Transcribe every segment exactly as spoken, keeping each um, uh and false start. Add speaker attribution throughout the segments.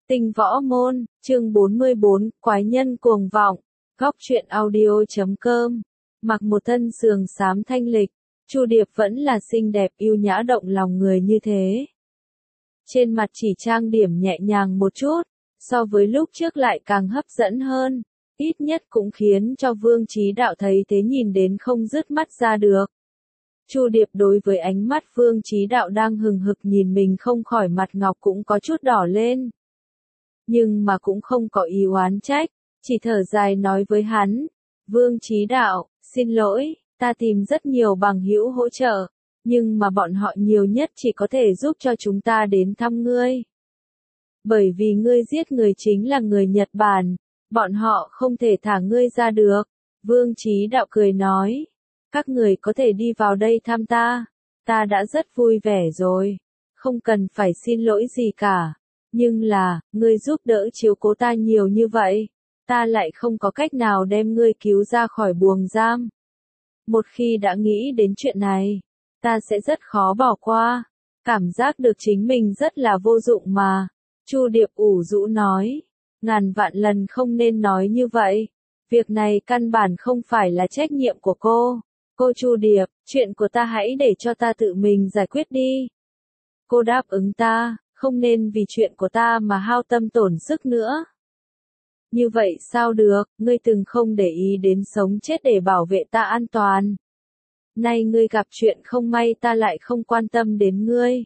Speaker 1: Tinh võ môn, chương bốn mươi bốn, quái nhân cuồng vọng, góc truyện audio chấm com. Mặc một thân sườn xám thanh lịch, Chu Điệp vẫn là xinh đẹp yêu nhã động lòng người như thế. Trên mặt chỉ trang điểm nhẹ nhàng một chút, so với lúc trước lại càng hấp dẫn hơn, ít nhất cũng khiến cho Vương Chí Đạo thấy thế nhìn đến không dứt mắt ra được. Chu Điệp đối với ánh mắt Vương Chí Đạo đang hừng hực nhìn mình không khỏi mặt ngọc cũng có chút đỏ lên. Nhưng mà cũng không có ý oán trách, chỉ thở dài nói với hắn, Vương Chí Đạo, xin lỗi, ta tìm rất nhiều bằng hữu hỗ trợ, nhưng mà bọn họ nhiều nhất chỉ có thể giúp cho chúng ta đến thăm ngươi. Bởi vì ngươi giết người chính là người Nhật Bản, bọn họ không thể thả ngươi ra được. Vương Chí Đạo cười nói, các người có thể đi vào đây thăm ta, ta đã rất vui vẻ rồi, không cần phải xin lỗi gì cả. Nhưng là, ngươi giúp đỡ chiếu cố ta nhiều như vậy, ta lại không có cách nào đem ngươi cứu ra khỏi buồng giam. Một khi đã nghĩ đến chuyện này, ta sẽ rất khó bỏ qua, cảm giác được chính mình rất là vô dụng mà. Chu Điệp ủ rũ nói, ngàn vạn lần không nên nói như vậy, việc này căn bản không phải là trách nhiệm của cô. Cô Chu Điệp, chuyện của ta hãy để cho ta tự mình giải quyết đi. Cô đáp ứng ta, không nên vì chuyện của ta mà hao tâm tổn sức nữa. Như vậy sao được, ngươi từng không để ý đến sống chết để bảo vệ ta an toàn. Nay ngươi gặp chuyện không may ta lại không quan tâm đến ngươi.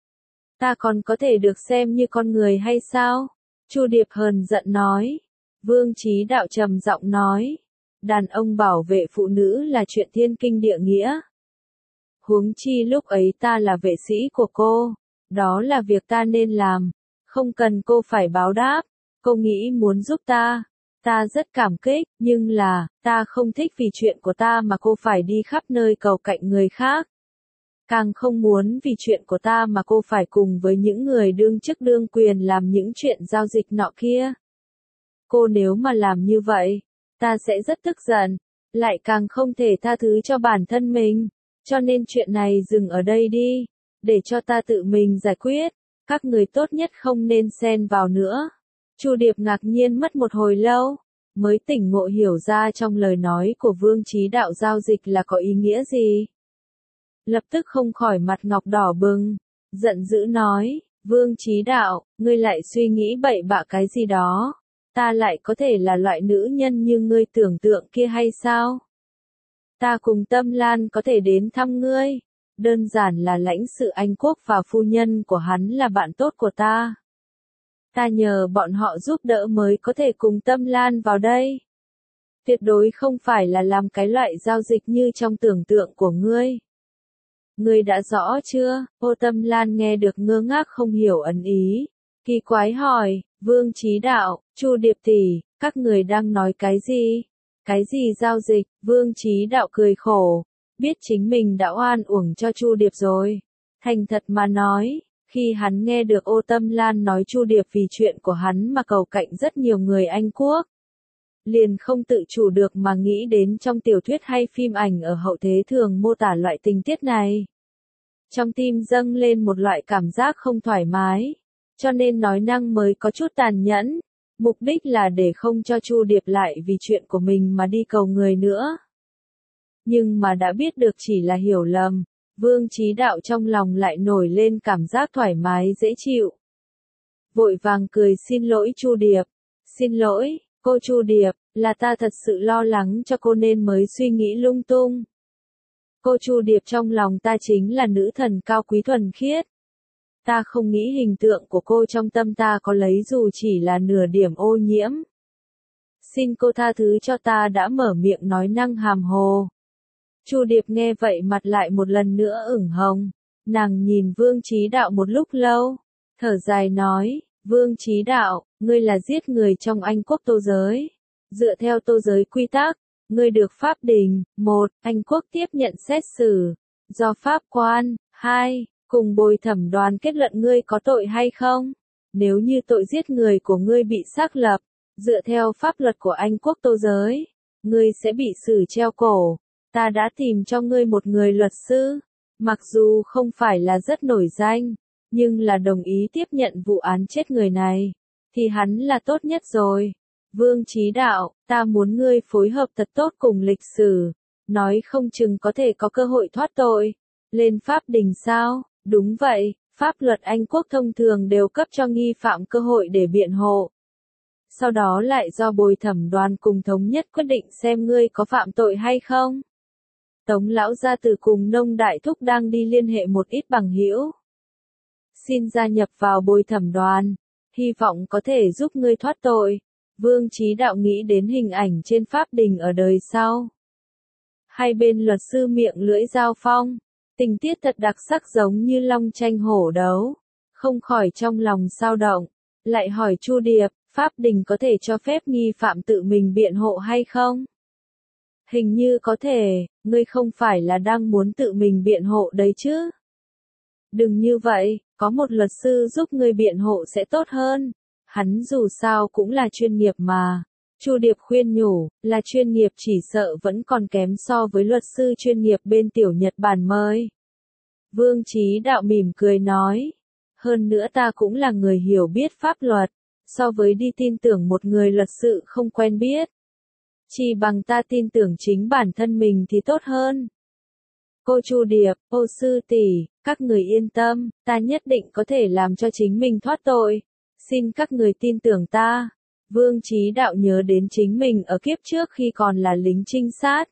Speaker 1: Ta còn có thể được xem như con người hay sao? Chu Điệp hờn giận nói. Vương Chí Đạo trầm giọng nói. Đàn ông bảo vệ phụ nữ là chuyện thiên kinh địa nghĩa. Huống chi lúc ấy ta là vệ sĩ của cô. Đó là việc ta nên làm, không cần cô phải báo đáp, cô nghĩ muốn giúp ta, ta rất cảm kích, nhưng là, ta không thích vì chuyện của ta mà cô phải đi khắp nơi cầu cạnh người khác. Càng không muốn vì chuyện của ta mà cô phải cùng với những người đương chức đương quyền làm những chuyện giao dịch nọ kia. Cô nếu mà làm như vậy, ta sẽ rất tức giận, lại càng không thể tha thứ cho bản thân mình, cho nên chuyện này dừng ở đây đi. Để cho ta tự mình giải quyết, các người tốt nhất không nên xen vào nữa. Chu Điệp ngạc nhiên mất một hồi lâu, mới tỉnh ngộ hiểu ra trong lời nói của Vương Chí Đạo giao dịch là có ý nghĩa gì. Lập tức không khỏi mặt ngọc đỏ bừng, giận dữ nói, Vương Chí Đạo, ngươi lại suy nghĩ bậy bạ cái gì đó, ta lại có thể là loại nữ nhân như ngươi tưởng tượng kia hay sao? Ta cùng Tâm Lan có thể đến thăm ngươi. Đơn giản là lãnh sự Anh Quốc và phu nhân của hắn là bạn tốt của ta. Ta nhờ bọn họ giúp đỡ mới có thể cùng Tâm Lan vào đây. Tuyệt đối không phải là làm cái loại giao dịch như trong tưởng tượng của ngươi. Ngươi đã rõ chưa? Ô Tâm Lan nghe được ngơ ngác không hiểu ẩn ý. Kỳ quái hỏi, Vương Chí Đạo, Chu Điệp tỷ, các người đang nói cái gì? Cái gì giao dịch? Vương Chí Đạo cười khổ. Biết chính mình đã oan uổng cho Chu Điệp rồi. Thành thật mà nói, khi hắn nghe được Ô Tâm Lan nói Chu Điệp vì chuyện của hắn mà cầu cạnh rất nhiều người Anh Quốc, liền không tự chủ được mà nghĩ đến trong tiểu thuyết hay phim ảnh ở hậu thế thường mô tả loại tình tiết này. Trong tim dâng lên một loại cảm giác không thoải mái, cho nên nói năng mới có chút tàn nhẫn, mục đích là để không cho Chu Điệp lại vì chuyện của mình mà đi cầu người nữa. Nhưng mà đã biết được chỉ là hiểu lầm, Vương Chí Đạo trong lòng lại nổi lên cảm giác thoải mái dễ chịu. Vội vàng cười xin lỗi Chu Điệp, xin lỗi, cô Chu Điệp, là ta thật sự lo lắng cho cô nên mới suy nghĩ lung tung. Cô Chu Điệp trong lòng ta chính là nữ thần cao quý thuần khiết. Ta không nghĩ hình tượng của cô trong tâm ta có lấy dù chỉ là nửa điểm ô nhiễm. Xin cô tha thứ cho ta đã mở miệng nói năng hàm hồ. Chu Điệp nghe vậy mặt lại một lần nữa ửng hồng, nàng nhìn Vương Chí Đạo một lúc lâu, thở dài nói, Vương Chí Đạo, ngươi là giết người trong Anh Quốc Tô giới. Dựa theo Tô giới quy tắc, ngươi được pháp đình, một, Anh Quốc tiếp nhận xét xử, do pháp quan, hai, cùng bồi thẩm đoàn kết luận ngươi có tội hay không. Nếu như tội giết người của ngươi bị xác lập, dựa theo pháp luật của Anh Quốc Tô giới, ngươi sẽ bị xử treo cổ. Ta đã tìm cho ngươi một người luật sư, mặc dù không phải là rất nổi danh, nhưng là đồng ý tiếp nhận vụ án chết người này. thì hắn là tốt nhất rồi. Vương Chí Đạo, ta muốn ngươi phối hợp thật tốt cùng lịch sử, nói không chừng có thể có cơ hội thoát tội. Lên pháp đình sao? Đúng vậy, pháp luật Anh quốc thông thường đều cấp cho nghi phạm cơ hội để biện hộ. Sau đó lại do bồi thẩm đoàn cùng thống nhất quyết định xem ngươi có phạm tội hay không. Tống lão gia tử cùng Nông đại thúc đang đi liên hệ một ít bằng hữu. Xin gia nhập vào bồi thẩm đoàn, hy vọng có thể giúp ngươi thoát tội. Vương Chí Đạo nghĩ đến hình ảnh trên pháp đình ở đời sau. Hai bên luật sư miệng lưỡi giao phong, tình tiết thật đặc sắc giống như long tranh hổ đấu, không khỏi trong lòng dao động, lại hỏi Chu Điệp, pháp đình có thể cho phép nghi phạm tự mình biện hộ hay không? Hình như có thể, ngươi không phải là đang muốn tự mình biện hộ đấy chứ? Đừng như vậy, có một luật sư giúp ngươi biện hộ sẽ tốt hơn. Hắn dù sao cũng là chuyên nghiệp mà. Chu Điệp khuyên nhủ, là chuyên nghiệp chỉ sợ vẫn còn kém so với luật sư chuyên nghiệp bên tiểu Nhật Bản mới. Vương Chí Đạo mỉm cười nói, hơn nữa ta cũng là người hiểu biết pháp luật, so với đi tin tưởng một người luật sư không quen biết. Chỉ bằng ta tin tưởng chính bản thân mình thì tốt hơn. Cô Chu Điệp, ô sư tỷ, các người yên tâm, ta nhất định có thể làm cho chính mình thoát tội. Xin các người tin tưởng ta. Vương Chí Đạo nhớ đến chính mình ở kiếp trước khi còn là lính trinh sát.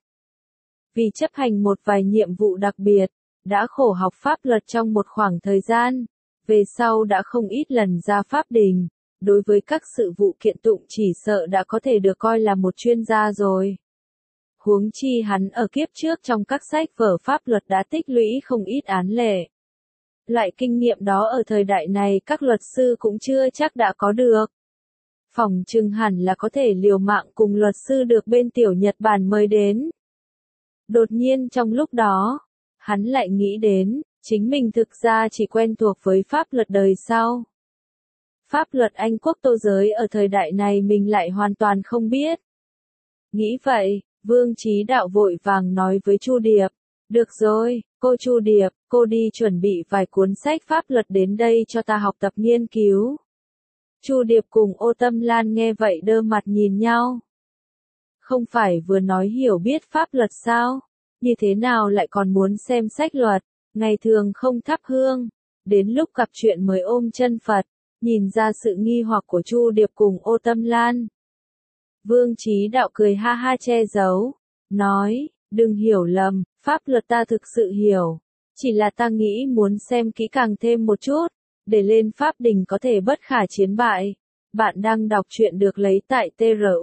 Speaker 1: Vì chấp hành một vài nhiệm vụ đặc biệt, đã khổ học pháp luật trong một khoảng thời gian, về sau đã không ít lần ra pháp đình, đối với các sự vụ kiện tụng chỉ sợ đã có thể được coi là một chuyên gia rồi. Huống chi hắn ở kiếp trước trong các sách vở pháp luật đã tích lũy không ít án lệ. Loại kinh nghiệm đó ở thời đại này các luật sư cũng chưa chắc đã có được. Phòng chừng hẳn là có thể liều mạng cùng luật sư được bên tiểu Nhật Bản mời đến. Đột nhiên trong lúc đó, hắn lại nghĩ đến, chính mình thực ra chỉ quen thuộc với pháp luật đời sau. Pháp luật Anh quốc tô giới ở thời đại này mình lại hoàn toàn không biết. Nghĩ vậy, Vương Chí Đạo vội vàng nói với Chu Điệp, được rồi, cô Chu Điệp, cô đi chuẩn bị vài cuốn sách pháp luật đến đây cho ta học tập nghiên cứu. Chu Điệp cùng Ô Tâm Lan nghe vậy đơ mặt nhìn nhau. Không phải vừa nói hiểu biết pháp luật sao? Như thế nào lại còn muốn xem sách luật, ngày thường không thắp hương, đến lúc gặp chuyện mới ôm chân Phật, nhìn ra sự nghi hoặc của Chu Điệp cùng Ô Tâm Lan. Vương Chí Đạo cười ha ha che giấu, nói, đừng hiểu lầm, pháp luật ta thực sự hiểu, chỉ là ta nghĩ muốn xem kỹ càng thêm một chút, để lên pháp đình có thể bất khả chiến bại. Bạn đang đọc truyện được lấy tại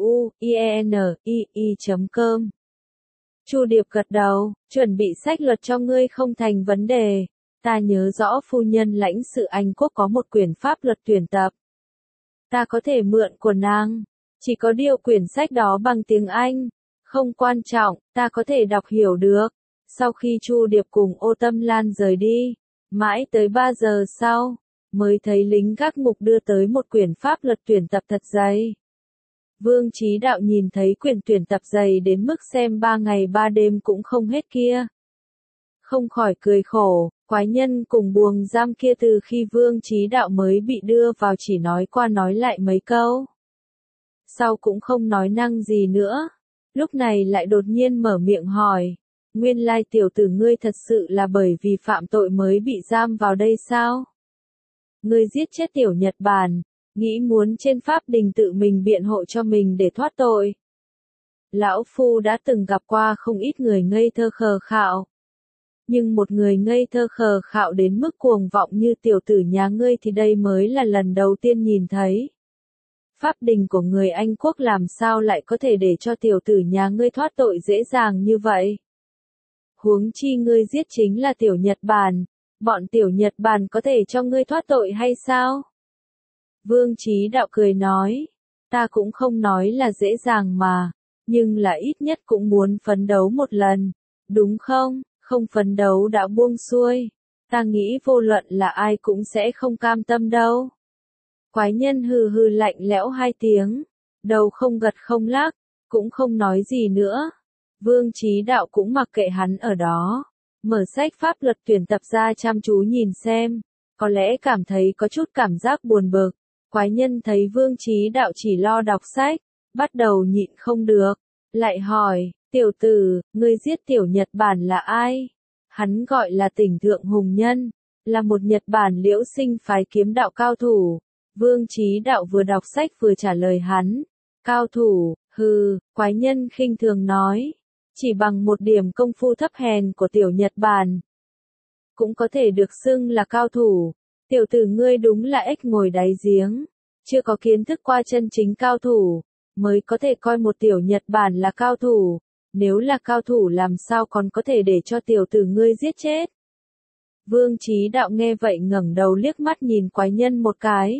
Speaker 1: truinii chấm com. Chu Điệp gật đầu, chuẩn bị sách luật cho ngươi không thành vấn đề. Ta nhớ rõ phu nhân lãnh sự Anh quốc có một quyển pháp luật tuyển tập. Ta có thể mượn của nàng. Chỉ có điều quyển sách đó bằng tiếng Anh. Không quan trọng, ta có thể đọc hiểu được. Sau khi Chu Điệp cùng Ô Tâm Lan rời đi, mãi tới ba giờ sau, mới thấy lính gác ngục đưa tới một quyển pháp luật tuyển tập thật dày. Vương Chí Đạo nhìn thấy quyển tuyển tập dày đến mức xem ba ngày ba đêm cũng không hết kia. Không khỏi cười khổ, quái nhân cùng buồng giam kia từ khi Vương Chí Đạo mới bị đưa vào chỉ nói qua nói lại mấy câu. Sau cũng không nói năng gì nữa. Lúc này lại đột nhiên mở miệng hỏi, nguyên lai tiểu tử ngươi thật sự là bởi vì phạm tội mới bị giam vào đây sao? Ngươi giết chết tiểu Nhật Bản, nghĩ muốn trên pháp đình tự mình biện hộ cho mình để thoát tội. Lão Phu đã từng gặp qua không ít người ngây thơ khờ khạo. Nhưng một người ngây thơ khờ khạo đến mức cuồng vọng như tiểu tử nhà ngươi thì đây mới là lần đầu tiên nhìn thấy. Pháp đình của người Anh quốc làm sao lại có thể để cho tiểu tử nhà ngươi thoát tội dễ dàng như vậy? Huống chi ngươi giết chính là tiểu Nhật Bản, bọn tiểu Nhật Bản có thể cho ngươi thoát tội hay sao? Vương Chí Đạo cười nói, ta cũng không nói là dễ dàng mà, nhưng là ít nhất cũng muốn phấn đấu một lần, đúng không? Không phấn đấu đã buông xuôi, ta nghĩ vô luận là ai cũng sẽ không cam tâm đâu. Quái nhân hừ hừ lạnh lẽo hai tiếng, đầu không gật không lắc, cũng không nói gì nữa. Vương Chí Đạo cũng mặc kệ hắn ở đó, mở sách pháp luật tuyển tập ra chăm chú nhìn xem, có lẽ cảm thấy có chút cảm giác buồn bực, Quái nhân thấy Vương Chí Đạo chỉ lo đọc sách, bắt đầu nhịn không được, lại hỏi, tiểu tử, ngươi giết tiểu Nhật Bản là ai? Hắn gọi là Tỉnh Thượng Hùng Nhân, là một Nhật Bản liễu sinh phái kiếm đạo cao thủ. Vương Chí Đạo vừa đọc sách vừa trả lời hắn, cao thủ, hừ, quái nhân khinh thường nói, chỉ bằng một điểm công phu thấp hèn của tiểu Nhật Bản, cũng có thể được xưng là cao thủ. Tiểu tử ngươi đúng là ếch ngồi đáy giếng, chưa có kiến thức qua chân chính cao thủ, mới có thể coi một tiểu Nhật Bản là cao thủ, nếu là cao thủ làm sao còn có thể để cho tiểu tử ngươi giết chết. Vương Chí Đạo nghe vậy ngẩng đầu liếc mắt nhìn quái nhân một cái.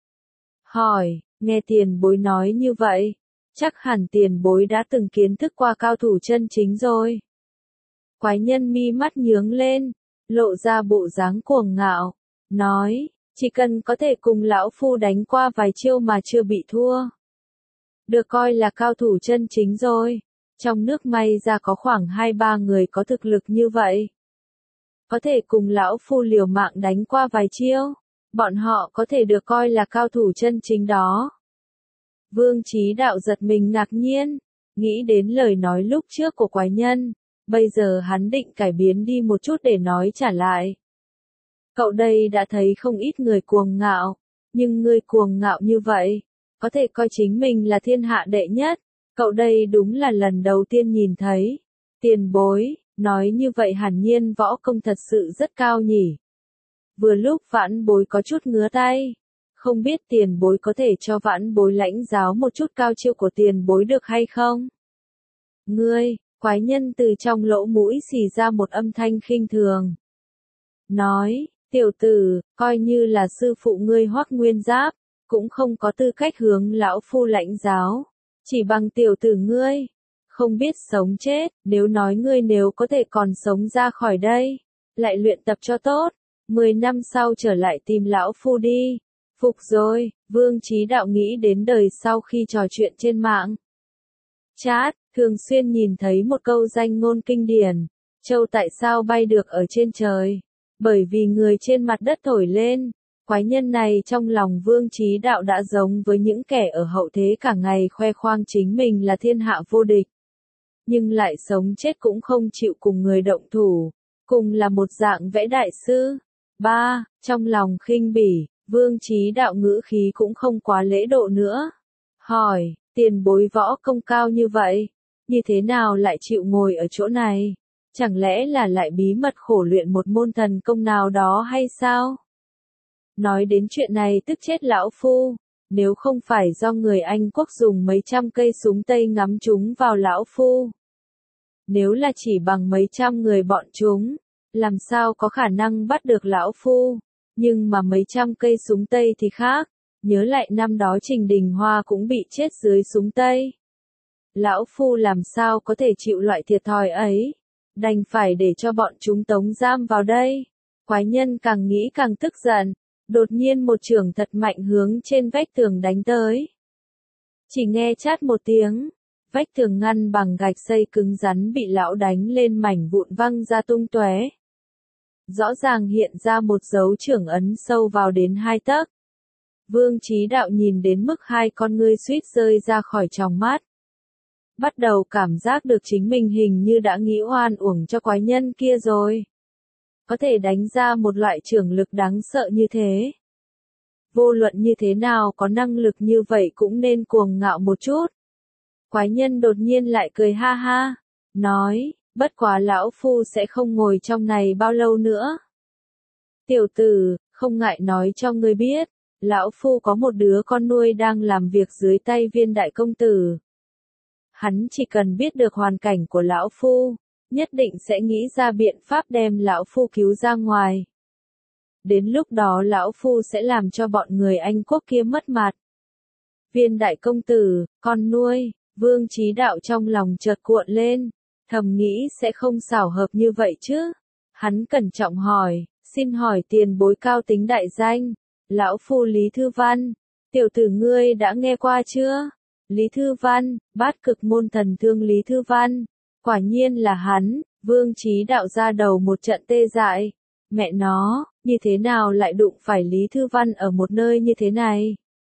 Speaker 1: Hỏi, nghe tiền bối nói như vậy, chắc hẳn tiền bối đã từng kiến thức qua cao thủ chân chính rồi. Quái nhân mi mắt nhướng lên, lộ ra bộ dáng cuồng ngạo, nói, chỉ cần có thể cùng lão phu đánh qua vài chiêu mà chưa bị thua, được coi là cao thủ chân chính rồi. Trong nước may ra có khoảng hai ba người có thực lực như vậy, có thể cùng lão phu liều mạng đánh qua vài chiêu, bọn họ có thể được coi là cao thủ chân chính đó. Vương Chí Đạo giật mình ngạc nhiên, nghĩ đến lời nói lúc trước của quái nhân, bây giờ hắn định cải biến đi một chút để nói trả lại. Cậu đây đã thấy không ít người cuồng ngạo, nhưng người cuồng ngạo như vậy, có thể coi chính mình là thiên hạ đệ nhất, cậu đây đúng là lần đầu tiên nhìn thấy. Tiền bối, nói như vậy hẳn nhiên võ công thật sự rất cao nhỉ. Vừa lúc vãn bối có chút ngứa tay, không biết tiền bối có thể cho vãn bối lãnh giáo một chút cao chiêu của tiền bối được hay không? Ngươi, quái nhân từ trong lỗ mũi xì ra một âm thanh khinh thường. Nói, tiểu tử, coi như là sư phụ ngươi Hoắc Nguyên Giáp, cũng không có tư cách hướng lão phu lãnh giáo, chỉ bằng tiểu tử ngươi, không biết sống chết, nếu nói ngươi nếu có thể còn sống ra khỏi đây, lại luyện tập cho tốt, mười năm sau trở lại tìm lão phu đi. Phục rồi, Vương Chí Đạo nghĩ đến đời sau khi trò chuyện trên mạng. Chat, thường xuyên nhìn thấy một câu danh ngôn kinh điển, châu tại sao bay được ở trên trời? Bởi vì người trên mặt đất thổi lên. Quái nhân này trong lòng Vương Chí Đạo đã giống với những kẻ ở hậu thế cả ngày khoe khoang chính mình là thiên hạ vô địch, nhưng lại sống chết cũng không chịu cùng người động thủ, cùng là một dạng vẽ đại sư. Ba, trong lòng khinh bỉ, Vương Chí Đạo ngữ khí cũng không quá lễ độ nữa. Hỏi, tiền bối võ công cao như vậy, như thế nào lại chịu ngồi ở chỗ này? Chẳng lẽ là lại bí mật khổ luyện một môn thần công nào đó hay sao? Nói đến chuyện này tức chết lão phu, nếu không phải do người Anh quốc dùng mấy trăm cây súng Tây ngắm chúng vào lão phu. Nếu là chỉ bằng mấy trăm người bọn chúng, làm sao có khả năng bắt được lão phu, nhưng mà mấy trăm cây súng Tây thì khác, nhớ lại năm đó Trình Đình Hoa cũng bị chết dưới súng Tây. Lão phu làm sao có thể chịu loại thiệt thòi ấy, đành phải để cho bọn chúng tống giam vào đây. Quái nhân càng nghĩ càng tức giận, đột nhiên một chưởng thật mạnh hướng trên vách tường đánh tới. Chỉ nghe chát một tiếng, vách tường ngăn bằng gạch xây cứng rắn bị lão đánh lên mảnh vụn văng ra tung tóe. Rõ ràng hiện ra một dấu chưởng ấn sâu vào đến hai tấc. Vương Chí Đạo nhìn đến mức hai con ngươi suýt rơi ra khỏi tròng mắt. Bắt đầu cảm giác được chính mình hình như đã nghĩ oan uổng cho quái nhân kia rồi. Có thể đánh ra một loại chưởng lực đáng sợ như thế. Vô luận như thế nào có năng lực như vậy cũng nên cuồng ngạo một chút. Quái nhân đột nhiên lại cười ha ha, nói, bất quá lão phu sẽ không ngồi trong này bao lâu nữa. Tiểu tử, không ngại nói cho ngươi biết, lão phu có một đứa con nuôi đang làm việc dưới tay Viên đại công tử. Hắn chỉ cần biết được hoàn cảnh của lão phu, nhất định sẽ nghĩ ra biện pháp đem lão phu cứu ra ngoài. Đến lúc đó lão phu sẽ làm cho bọn người Anh quốc kia mất mặt. Viên đại công tử, con nuôi, Vương Chí Đạo trong lòng chợt cuộn lên, thầm nghĩ sẽ không xảo hợp như vậy chứ. Hắn cẩn trọng hỏi, xin hỏi tiền bối cao tính đại danh, lão phu Lý Thư Văn, tiểu tử ngươi đã nghe qua chưa? Lý Thư Văn, bát cực môn thần thương Lý Thư Văn, quả nhiên là hắn. Vương Chí Đạo ra đầu một trận tê dại, mẹ nó, như thế nào lại đụng phải Lý Thư Văn ở một nơi như thế này?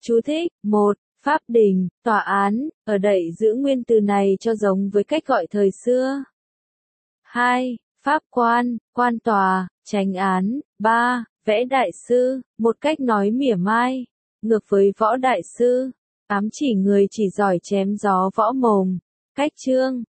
Speaker 1: Chú thích: một. Pháp đình, tòa án, ở đậy giữ nguyên từ này cho giống với cách gọi thời xưa. hai. Pháp quan, quan tòa, chánh án. ba. Vẽ đại sư, một cách nói mỉa mai, ngược với võ đại sư, ám chỉ người chỉ giỏi chém gió võ mồm. Cách chương